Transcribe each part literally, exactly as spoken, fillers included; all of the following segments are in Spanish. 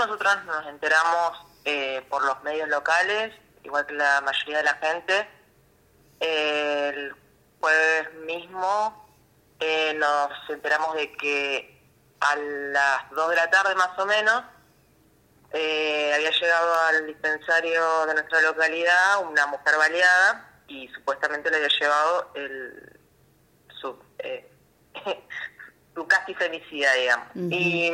nosotros nos enteramos eh, por los medios locales, igual que la mayoría de la gente. Eh, el jueves mismo eh, nos enteramos de que a las dos de la tarde más o menos eh, había llegado al dispensario de nuestra localidad una mujer baleada y supuestamente le había llevado el su, eh, su casi femicida, digamos. Uh-huh. Y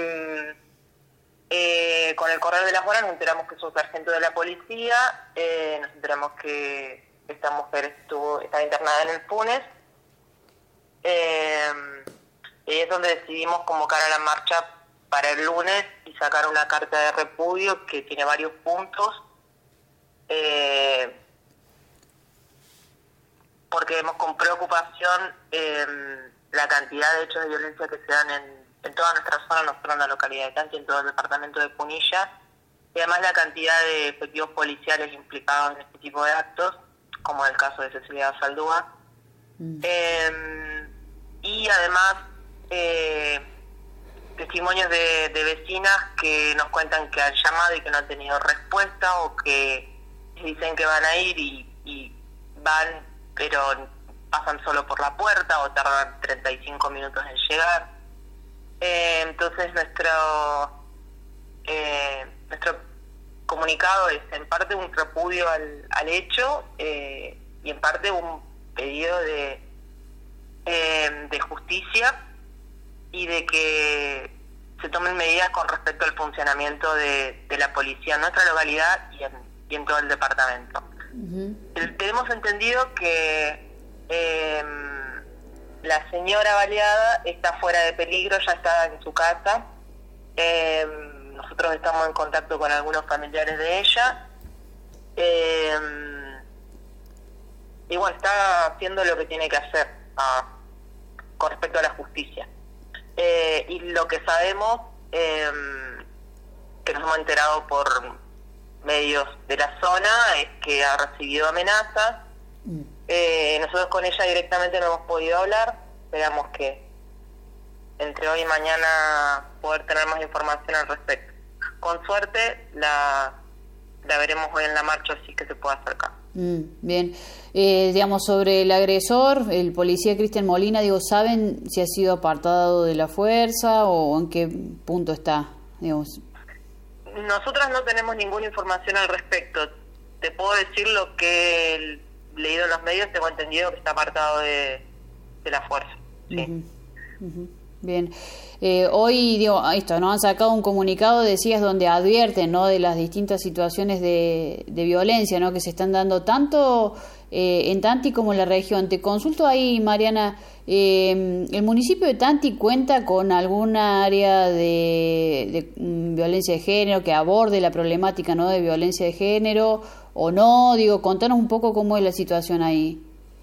eh, con el correr de las horas nos enteramos que es un sargento de la policía, eh, nos enteramos que esta mujer estuvo estaba internada en el Funes, eh, y es donde decidimos convocar a la marcha para el lunes y sacar una carta de repudio que tiene varios puntos, eh, porque vemos con preocupación eh, la cantidad de hechos de violencia que se dan en, en toda nuestra zona, no solo en la localidad de Tanti, en todo el departamento de Punilla, y además la cantidad de efectivos policiales implicados en este tipo de actos, como en el caso de Cecilia Saldúa. Mm. Eh, y además eh, testimonios de, de vecinas que nos cuentan que han llamado y que no han tenido respuesta, o que dicen que van a ir y, y van, pero pasan solo por la puerta o tardan treinta y cinco minutos en llegar. Eh, entonces nuestro eh, nuestro comunicado es en parte un repudio al, al hecho eh, y en parte un pedido de eh, de justicia y de que se tomen medidas con respecto al funcionamiento de, de la policía en nuestra localidad y en, y en todo el departamento. Uh-huh. Tenemos entendido que eh, la señora baleada está fuera de peligro, ya está en su casa. Eh, nosotros estamos en contacto con algunos familiares de ella. Eh, y bueno, está haciendo lo que tiene que hacer ah, con respecto a la justicia. Eh, y lo que sabemos, eh, que nos hemos enterado por medios de la zona, es que ha recibido amenazas. Mm. Eh, nosotros con ella directamente no hemos podido hablar. Esperamos que entre hoy y mañana poder tener más información al respecto. Con suerte la, la veremos hoy en la marcha, así que se puede acercar. Mm, bien, eh, digamos, sobre el agresor, el policía Cristian Molina, digo, ¿saben si ha sido apartado de la fuerza o en qué punto está? Digamos. Nosotras no tenemos ninguna información al respecto. Te puedo decir lo que he leído en los medios, tengo entendido que está apartado de, de la fuerza. Sí. Uh-huh. Uh-huh. Bien. Eh, hoy, digo, esto, ¿no? Han sacado un comunicado, decías, donde advierten, ¿no?, de las distintas situaciones de, de violencia, ¿no?, que se están dando tanto eh, en Tanti como en la región. Te consulto ahí, Mariana, eh, ¿el municipio de Tanti cuenta con alguna área de, de um, violencia de género que aborde la problemática, ¿no?, de violencia de género o no? Digo, contanos un poco cómo es la situación ahí.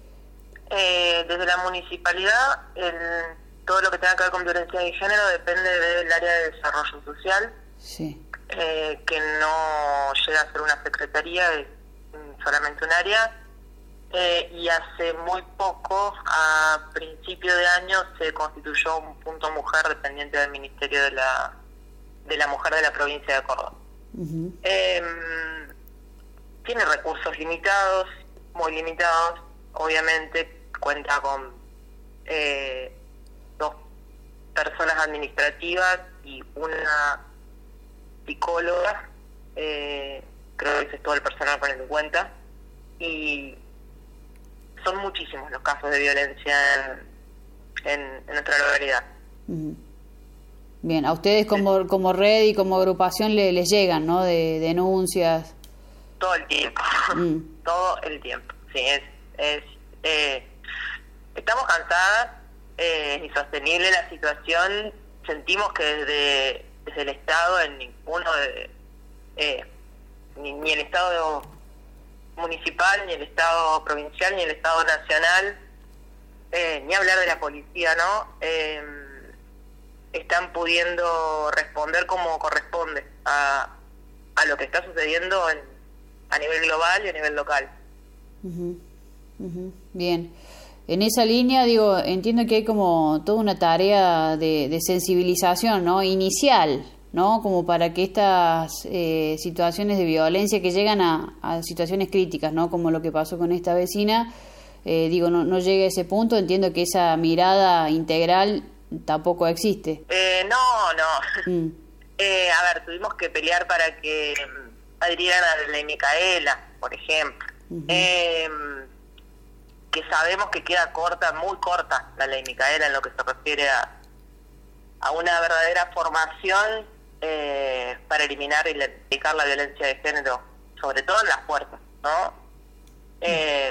Eh, desde la municipalidad, el todo lo que tenga que ver con violencia de género depende del área de desarrollo social, sí. eh, que no llega a ser una secretaría, es solamente un área, eh, y hace muy poco, a principio de año, se constituyó un punto mujer dependiente del Ministerio de la de la Mujer de la provincia de Córdoba. Uh-huh. Eh, tiene recursos limitados, muy limitados, obviamente cuenta con eh, dos personas administrativas y una psicóloga, eh, creo que ese es todo el personal con en cuenta, y son muchísimos los casos de violencia en, en, en nuestra localidad. Uh-huh. Bien, a ustedes como sí. como red y como agrupación le, les llegan, ¿no?, de denuncias. Todo el tiempo, mm. todo el tiempo, sí, es, es eh, estamos cansadas. Eh, es insostenible la situación. Sentimos que desde, desde el Estado, en ninguno de eh, ni, ni el Estado municipal, ni el Estado provincial, ni el Estado nacional, eh, ni hablar de la policía, ¿no? Eh, están pudiendo responder como corresponde a, a lo que está sucediendo en, a nivel global y a nivel local. Uh-huh. Uh-huh. Bien. En esa línea, digo, entiendo que hay como toda una tarea de, de sensibilización, ¿no?, inicial, ¿no? Como para que estas eh, situaciones de violencia que llegan a, a situaciones críticas, ¿no? Como lo que pasó con esta vecina, eh, digo, no, no llegue a ese punto. Entiendo que esa mirada integral tampoco existe. Eh, no, no. Mm. Eh, a ver, tuvimos que pelear para que adhirieran a la ley Micaela, por ejemplo. Uh-huh. Eh, que sabemos que queda corta, muy corta la ley Micaela en lo que se refiere a, a una verdadera formación eh, para eliminar y erradicar la violencia de género, sobre todo en las puertas, ¿no? Eh,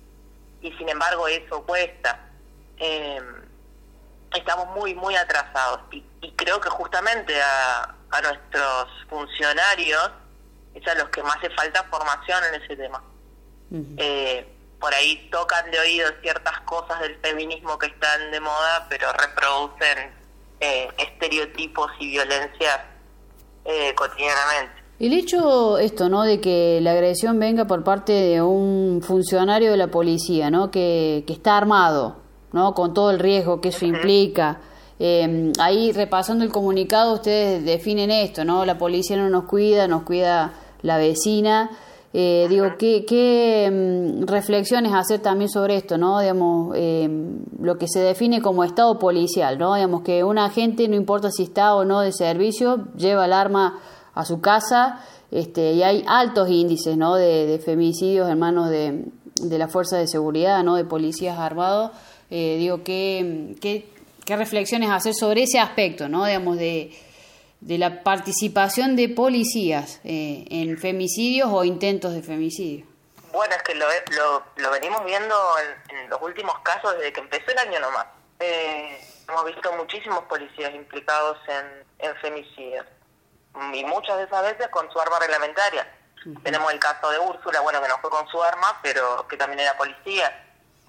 y sin embargo eso cuesta. Eh, estamos muy, muy atrasados y, y creo que justamente a, a nuestros funcionarios es a los que más hace falta formación en ese tema. Uh-huh. Eh, por ahí tocan de oído ciertas cosas del feminismo que están de moda, pero reproducen eh, estereotipos y violencias eh, cotidianamente. El hecho esto, ¿no? De que la agresión venga por parte de un funcionario de la policía, ¿no? Que, que está armado, ¿no? Con todo el riesgo que eso uh-huh. implica. Eh, ahí repasando el comunicado ustedes definen esto, ¿no? La policía no nos cuida, nos cuida la vecina. Eh, uh-huh. Digo, ¿qué, qué um, reflexiones hacer también sobre esto, ¿no? Digamos, eh, lo que se define como estado policial, ¿no? Digamos que un agente, no importa si está o no de servicio, lleva el arma a su casa, este, y hay altos índices, ¿no? De, de femicidios en manos de, de la fuerza de seguridad, ¿no? De policías armados. Eh, digo, ¿qué, qué, qué reflexiones hacer sobre ese aspecto, ¿no? Digamos, de, de la participación de policías eh, en femicidios o intentos de femicidio? Bueno, es que lo, lo, lo venimos viendo en, en los últimos casos desde que empezó el año nomás. Eh, hemos visto muchísimos policías implicados en, en femicidios, y muchas de esas veces con su arma reglamentaria. Uh-huh. Tenemos el caso de Úrsula, bueno, que no fue con su arma, pero que también era policía.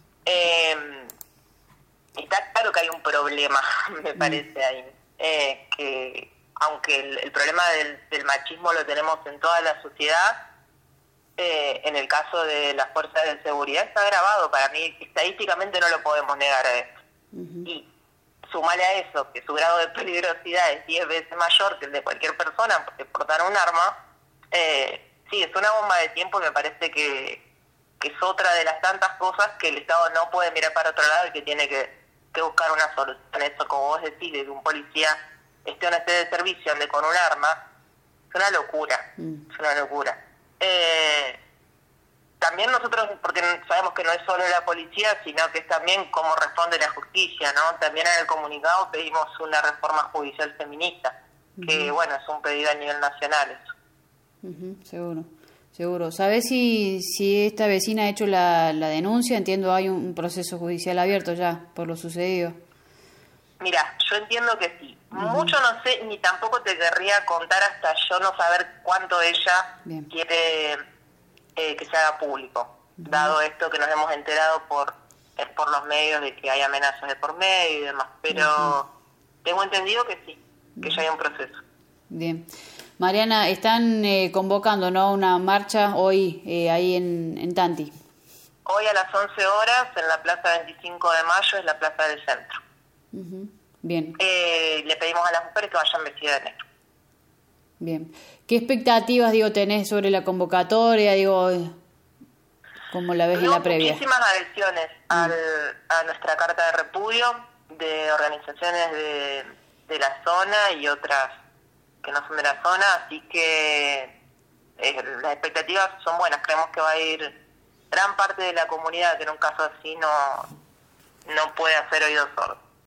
Eh, está claro que hay un problema, me parece, uh-huh. ahí. Eh, que aunque el, el problema del, del machismo lo tenemos en toda la sociedad, eh, en el caso de las fuerzas de seguridad está agravado. Para mí, estadísticamente no lo podemos negar a eso. Uh-huh. Y sumale a eso que su grado de peligrosidad es diez veces mayor que el de cualquier persona porque portar un arma, eh, sí, es una bomba de tiempo y me parece que, que es otra de las tantas cosas que el Estado no puede mirar para otro lado y que tiene que, que buscar una solución. Eso, como vos decís, de que un policía esté o no esté de servicio, ande con un arma, es una locura, mm. es una locura. Eh, También nosotros, porque sabemos que no es solo la policía, sino que es también cómo responde la justicia, ¿no? También en el comunicado pedimos una reforma judicial feminista, uh-huh. que, bueno, es un pedido a nivel nacional eso. Uh-huh, seguro, seguro. ¿Sabés si, si esta vecina ha hecho la, la denuncia? Entiendo, hay un proceso judicial abierto ya por lo sucedido. Mira, yo entiendo que sí. Uh-huh. Mucho no sé, ni tampoco te querría contar hasta yo no saber cuánto ella Bien. quiere... Eh, que se haga público, uh-huh. dado esto que nos hemos enterado por eh, por los medios de que hay amenazas de por medio y demás, pero uh-huh. tengo entendido que sí, que uh-huh. ya hay un proceso. Bien. Mariana, están eh, convocando, ¿no?, una marcha hoy eh, ahí en, en Tanti. Hoy a las once horas en la Plaza veinticinco de mayo, es la plaza del centro. Uh-huh. Bien. Eh, le pedimos a las mujeres que vayan vestidas de negro. Bien. ¿Qué expectativas, digo, tenés sobre la convocatoria, digo, cómo la ves no, en la previa? Muchísimas adhesiones mm. al, a nuestra carta de repudio de organizaciones de, de la zona y otras que no son de la zona, así que eh, las expectativas son buenas. Creemos que va a ir gran parte de la comunidad que en un caso así no, no puede hacer oídos sordos.